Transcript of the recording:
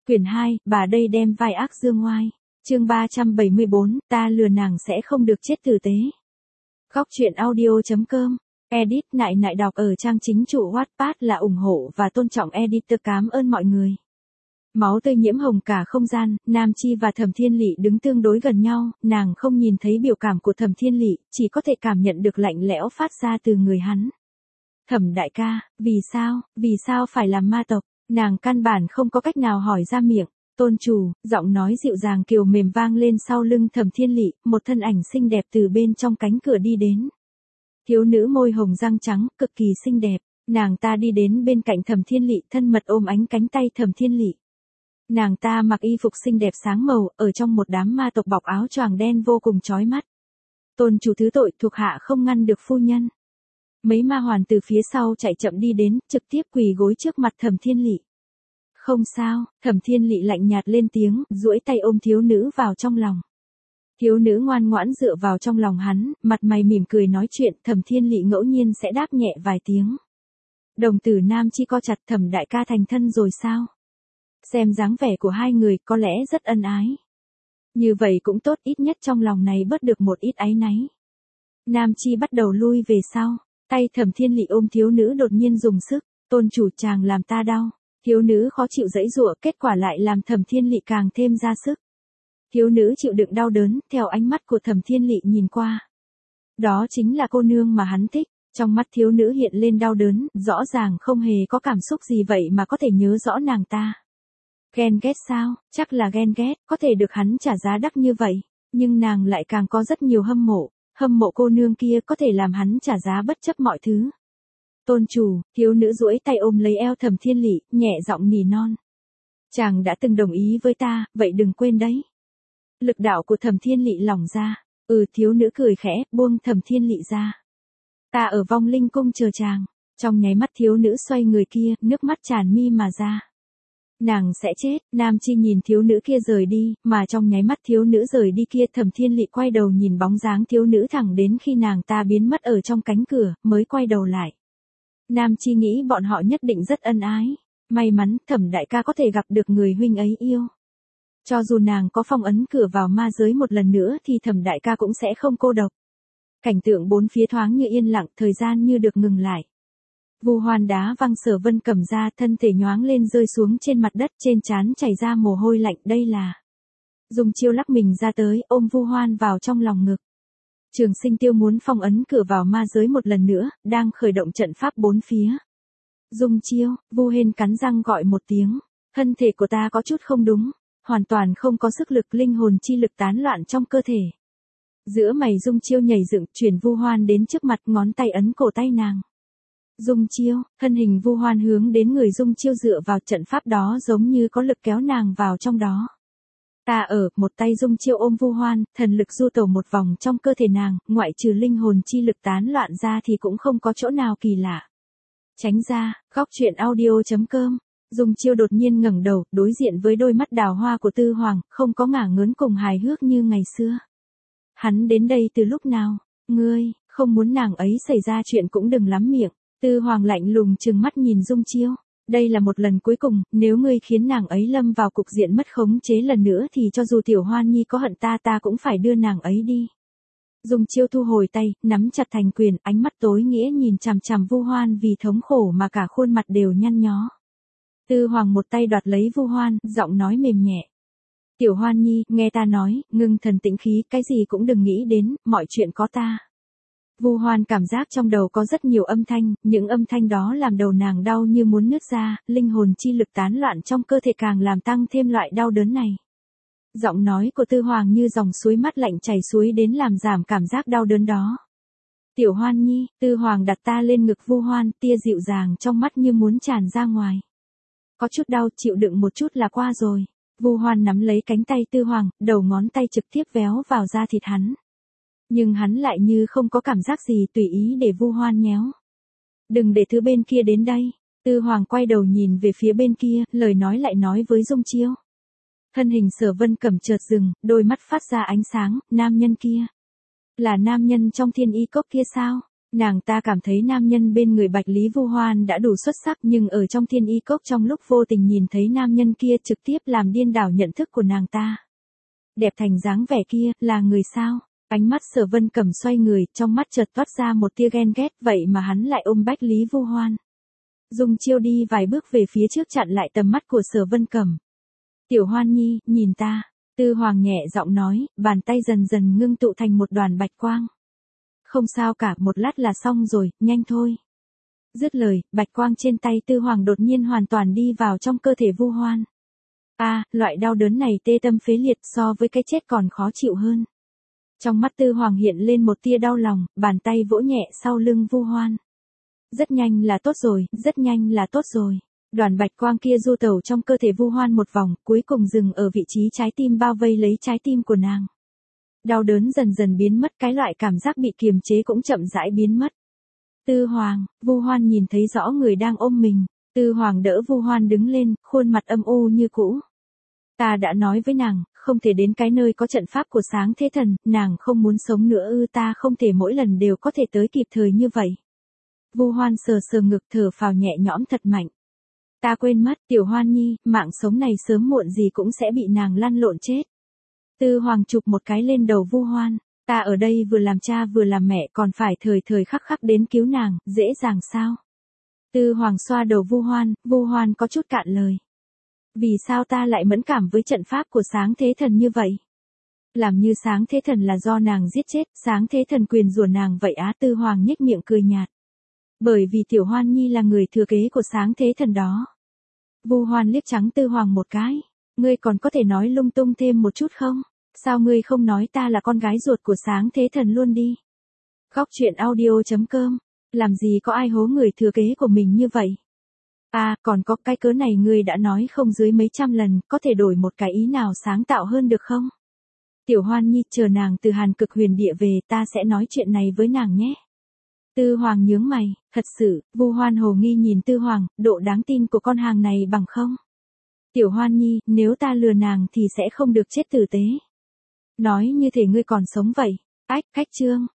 Quyển 2, bà đây đem vai ác dương ngoai. Chương 374, ta lừa nàng sẽ không được chết tử tế. Góc truyện audio.com. Edit nại nại đọc ở trang chính chủ Wattpad là ủng hộ và tôn trọng editor, cảm ơn mọi người. Máu tươi nhiễm hồng cả không gian, Nam Chi và Thẩm Thiên Lị đứng tương đối gần nhau, nàng không nhìn thấy biểu cảm của Thẩm Thiên Lị, chỉ có thể cảm nhận được lạnh lẽo phát ra từ người hắn. Thẩm đại ca, vì sao phải làm ma tộc? Nàng căn bản không có cách nào hỏi ra miệng. Tôn chủ, giọng nói dịu dàng kiều mềm vang lên sau lưng Thẩm Thiên Lị, một thân ảnh xinh đẹp từ bên trong cánh cửa đi đến. Thiếu nữ môi hồng răng trắng, cực kỳ xinh đẹp, nàng ta đi đến bên cạnh Thẩm Thiên Lị, thân mật ôm ánh cánh tay Thẩm Thiên Lị. Nàng ta mặc y phục xinh đẹp sáng màu, ở trong một đám ma tộc bọc áo choàng đen vô cùng chói mắt. Tôn chủ thứ tội, thuộc hạ không ngăn được phu nhân. Mấy ma hoàn từ phía sau chạy chậm đi đến, trực tiếp quỳ gối trước mặt Thẩm Thiên Lị. Không sao, Thẩm Thiên Lị lạnh nhạt lên tiếng, duỗi tay ôm thiếu nữ vào trong lòng. Thiếu nữ ngoan ngoãn dựa vào trong lòng hắn, mặt mày mỉm cười nói chuyện, Thẩm Thiên Lị ngẫu nhiên sẽ đáp nhẹ vài tiếng. Đồng tử Nam Chi co chặt, Thẩm đại ca thành thân rồi sao? Xem dáng vẻ của hai người có lẽ rất ân ái. Như vậy cũng tốt, ít nhất trong lòng này bớt được một ít áy náy. Nam Chi bắt đầu lui về sau, tay Thẩm Thiên Lị ôm thiếu nữ đột nhiên dùng sức, tôn chủ chàng làm ta đau. Thiếu nữ khó chịu giãy giụa, kết quả lại làm Thẩm Thiên Lị càng thêm ra sức. Thiếu nữ chịu đựng đau đớn, theo ánh mắt của Thẩm Thiên Lị nhìn qua. Đó chính là cô nương mà hắn thích, trong mắt thiếu nữ hiện lên đau đớn, rõ ràng không hề có cảm xúc gì vậy mà có thể nhớ rõ nàng ta. Ghen ghét sao, chắc là ghen ghét, có thể được hắn trả giá đắt như vậy, nhưng nàng lại càng có rất nhiều hâm mộ cô nương kia có thể làm hắn trả giá bất chấp mọi thứ. Tôn chủ, thiếu nữ duỗi tay ôm lấy eo Thẩm Thiên Lị, nhẹ giọng nỉ non. Chàng đã từng đồng ý với ta, vậy đừng quên đấy. Lực đạo của Thẩm Thiên Lị lỏng ra, thiếu nữ cười khẽ, buông Thẩm Thiên Lị ra. Ta ở Vong Linh Cung chờ chàng. Trong nháy mắt thiếu nữ xoay người kia, nước mắt tràn mi mà ra. Nàng sẽ chết, Nam Chi nhìn thiếu nữ kia rời đi, mà trong nháy mắt thiếu nữ rời đi kia Thẩm Thiên Lị quay đầu nhìn bóng dáng thiếu nữ thẳng đến khi nàng ta biến mất ở trong cánh cửa, mới quay đầu lại. Nam Chi nghĩ bọn họ nhất định rất ân ái. May mắn, Thẩm đại ca có thể gặp được người huynh ấy yêu. Cho dù nàng có phong ấn cửa vào ma giới một lần nữa thì Thẩm đại ca cũng sẽ không cô độc. Cảnh tượng bốn phía thoáng như yên lặng, thời gian như được ngừng lại. Vu Hoan đá văng Sở Vân cầm ra, thân thể nhoáng lên rơi xuống trên mặt đất, trên trán chảy ra mồ hôi lạnh, đây là. Dung Chiêu lắc mình ra tới, ôm Vu Hoan vào trong lòng ngực. Trường Sinh Tiêu muốn phong ấn cửa vào ma giới một lần nữa, đang khởi động trận pháp bốn phía. Dung Chiêu, Vu Hên cắn răng gọi một tiếng, thân thể của ta có chút không đúng, hoàn toàn không có sức lực, linh hồn chi lực tán loạn trong cơ thể. Giữa mày Dung Chiêu nhảy dựng, chuyển Vu Hoan đến trước mặt, ngón tay ấn cổ tay nàng. Dung Chiêu, thân hình Vu Hoan hướng đến người Dung Chiêu dựa vào trận pháp đó giống như có lực kéo nàng vào trong đó. Một tay Dung Chiêu ôm Vu Hoan, thần lực du tẩu một vòng trong cơ thể nàng, ngoại trừ linh hồn chi lực tán loạn ra thì cũng không có chỗ nào kỳ lạ. Tránh ra, góc truyện audio.com. Dung Chiêu đột nhiên ngẩng đầu, đối diện với đôi mắt đào hoa của Tư Hoàng, không có ngả ngớn cùng hài hước như ngày xưa. Hắn đến đây từ lúc nào? Ngươi, không muốn nàng ấy xảy ra chuyện cũng đừng lắm miệng. Tư Hoàng lạnh lùng trừng mắt nhìn Dung Chiêu. Đây là một lần cuối cùng, nếu ngươi khiến nàng ấy lâm vào cục diện mất khống chế lần nữa thì cho dù Tiểu Hoan Nhi có hận ta cũng phải đưa nàng ấy đi. Dung Chiêu thu hồi tay, nắm chặt thành quyền, ánh mắt tối nghĩa nhìn chằm chằm Vu Hoan vì thống khổ mà cả khuôn mặt đều nhăn nhó. Tư Hoàng một tay đoạt lấy Vu Hoan, giọng nói mềm nhẹ. Tiểu Hoan Nhi, nghe ta nói, ngưng thần tĩnh khí, cái gì cũng đừng nghĩ đến, mọi chuyện có ta. Vu Hoan cảm giác trong đầu có rất nhiều âm thanh, những âm thanh đó làm đầu nàng đau như muốn nứt ra, linh hồn chi lực tán loạn trong cơ thể càng làm tăng thêm loại đau đớn này. Giọng nói của Tư Hoàng như dòng suối mát lạnh chảy xuôi đến làm giảm cảm giác đau đớn đó. Tiểu Hoan Nhi, Tư Hoàng đặt ta lên ngực Vu Hoan, tia dịu dàng trong mắt như muốn tràn ra ngoài. Có chút đau, chịu đựng một chút là qua rồi. Vu Hoan nắm lấy cánh tay Tư Hoàng, đầu ngón tay trực tiếp véo vào da thịt hắn. Nhưng hắn lại như không có cảm giác gì, tùy ý để Vu Hoan nhéo. Đừng để thứ bên kia đến đây. Tư Hoàng quay đầu nhìn về phía bên kia, lời nói lại nói với Dung Chiêu. Thân hình Sở Vân cầm chợt dừng, đôi mắt phát ra ánh sáng, nam nhân kia. Là nam nhân trong Thiên Y Cốc kia sao? Nàng ta cảm thấy nam nhân bên người Bạch Lý Vu Hoan đã đủ xuất sắc, nhưng ở trong Thiên Y Cốc trong lúc vô tình nhìn thấy nam nhân kia trực tiếp làm điên đảo nhận thức của nàng ta. Đẹp thành dáng vẻ kia, là người sao? Ánh mắt Sở Vân Cẩm xoay người, trong mắt chợt toát ra một tia ghen ghét, vậy mà hắn lại ôm Bạch Lý Vu Hoan. Dùng chiêu đi vài bước về phía trước chặn lại tầm mắt của Sở Vân Cẩm. Tiểu Hoan Nhi, nhìn ta. Tư Hoàng nhẹ giọng nói, bàn tay dần dần ngưng tụ thành một đoàn bạch quang. Không sao cả, một lát là xong rồi, nhanh thôi. Dứt lời, bạch quang trên tay Tư Hoàng đột nhiên hoàn toàn đi vào trong cơ thể Vu Hoan. Loại đau đớn này tê tâm phế liệt, so với cái chết còn khó chịu hơn. Trong mắt Tư Hoàng hiện lên một tia đau lòng, bàn tay vỗ nhẹ sau lưng Vu Hoan. Rất nhanh là tốt rồi, rất nhanh là tốt rồi. Đoàn bạch quang kia du tẩu trong cơ thể Vu Hoan một vòng, cuối cùng dừng ở vị trí trái tim, bao vây lấy trái tim của nàng. Đau đớn dần dần biến mất, cái loại cảm giác bị kiềm chế cũng chậm rãi biến mất. Tư Hoàng, Vu Hoan nhìn thấy rõ người đang ôm mình. Tư Hoàng đỡ Vu Hoan đứng lên, khuôn mặt âm u như cũ. Ta đã nói với nàng, không thể đến cái nơi có trận pháp của Sáng Thế Thần, nàng không muốn sống nữa ta không thể mỗi lần đều có thể tới kịp thời như vậy. Vu Hoan sờ sờ ngực, thở phào nhẹ nhõm thật mạnh. Ta quên mất, Tiểu Hoan Nhi, mạng sống này sớm muộn gì cũng sẽ bị nàng lăn lộn chết. Tư Hoàng chụp một cái lên đầu Vu Hoan, ta ở đây vừa làm cha vừa làm mẹ, còn phải thời thời khắc khắc đến cứu nàng, dễ dàng sao? Tư Hoàng xoa đầu Vu Hoan có chút cạn lời. Vì sao ta lại mẫn cảm với trận pháp của Sáng Thế Thần như vậy? Làm như Sáng Thế Thần là do nàng giết chết, Sáng Thế Thần quyền rủa nàng vậy á? Tư Hoàng nhếch miệng cười nhạt. Bởi vì Tiểu Hoan Nhi là người thừa kế của Sáng Thế Thần đó. Vu Hoan liếc trắng Tư Hoàng một cái. Ngươi còn có thể nói lung tung thêm một chút không? Sao ngươi không nói ta là con gái ruột của Sáng Thế Thần luôn đi? Góc truyện audio.com. Làm gì có ai hố người thừa kế của mình như vậy? Còn có cái cớ này ngươi đã nói không dưới mấy trăm lần, có thể đổi một cái ý nào sáng tạo hơn được không? Tiểu Hoan Nhi, chờ nàng từ Hàn Cực Huyền Địa về, ta sẽ nói chuyện này với nàng nhé. Tư Hoàng nhướng mày, thật sự, Vu Hoan hồ nghi nhìn Tư Hoàng, độ đáng tin của con hàng này bằng không? Tiểu Hoan Nhi, nếu ta lừa nàng thì sẽ không được chết tử tế. Nói như thể ngươi còn sống vậy. Khách chương.